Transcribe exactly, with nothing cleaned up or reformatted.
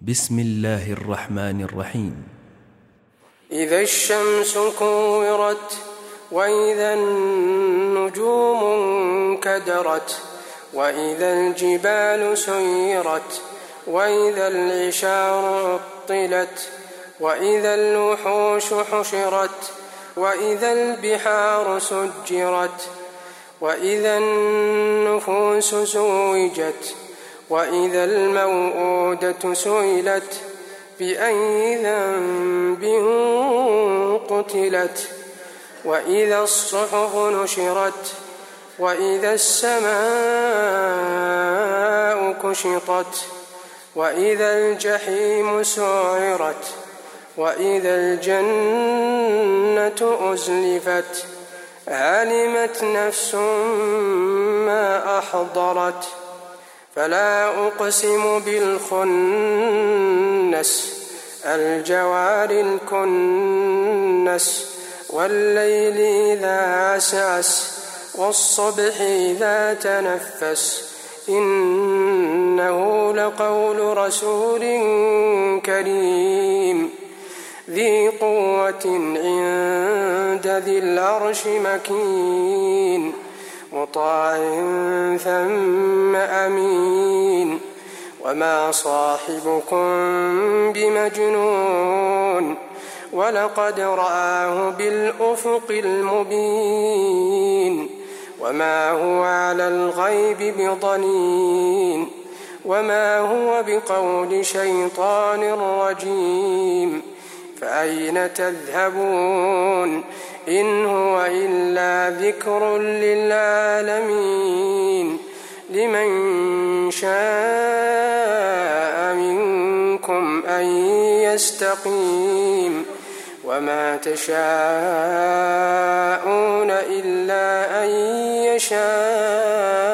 بسم الله الرحمن الرحيم. إذا الشمس كورت وإذا النجوم انكدرت وإذا الجبال سيرت وإذا العشار عطلت وإذا الوحوش حشرت وإذا البحار سجرت وإذا النفوس زوجت وإذا الموءودة سئلت بأي ذنب قتلت وإذا الصحف نشرت وإذا السماء كشطت وإذا الجحيم سعرت وإذا الجنة أزلفت علمت نفس ما أحضرت فلا أقسم بالخنس الجوار الكنس والليل إذا عسعس والصبح إذا تنفس إنه لقول رسول كريم ذي قوة عند ذي العرش مكين مطاع ثم أمين وما صاحبكم بمجنون ولقد رآه بالأفق المبين وما هو على الغيب بضنين وما هو بقول شيطان رجيم فأين تذهبون إن هو إلا ذكر للعالمين لمن شاء منكم أن يستقيم وما تشاءون إلا أن يشاء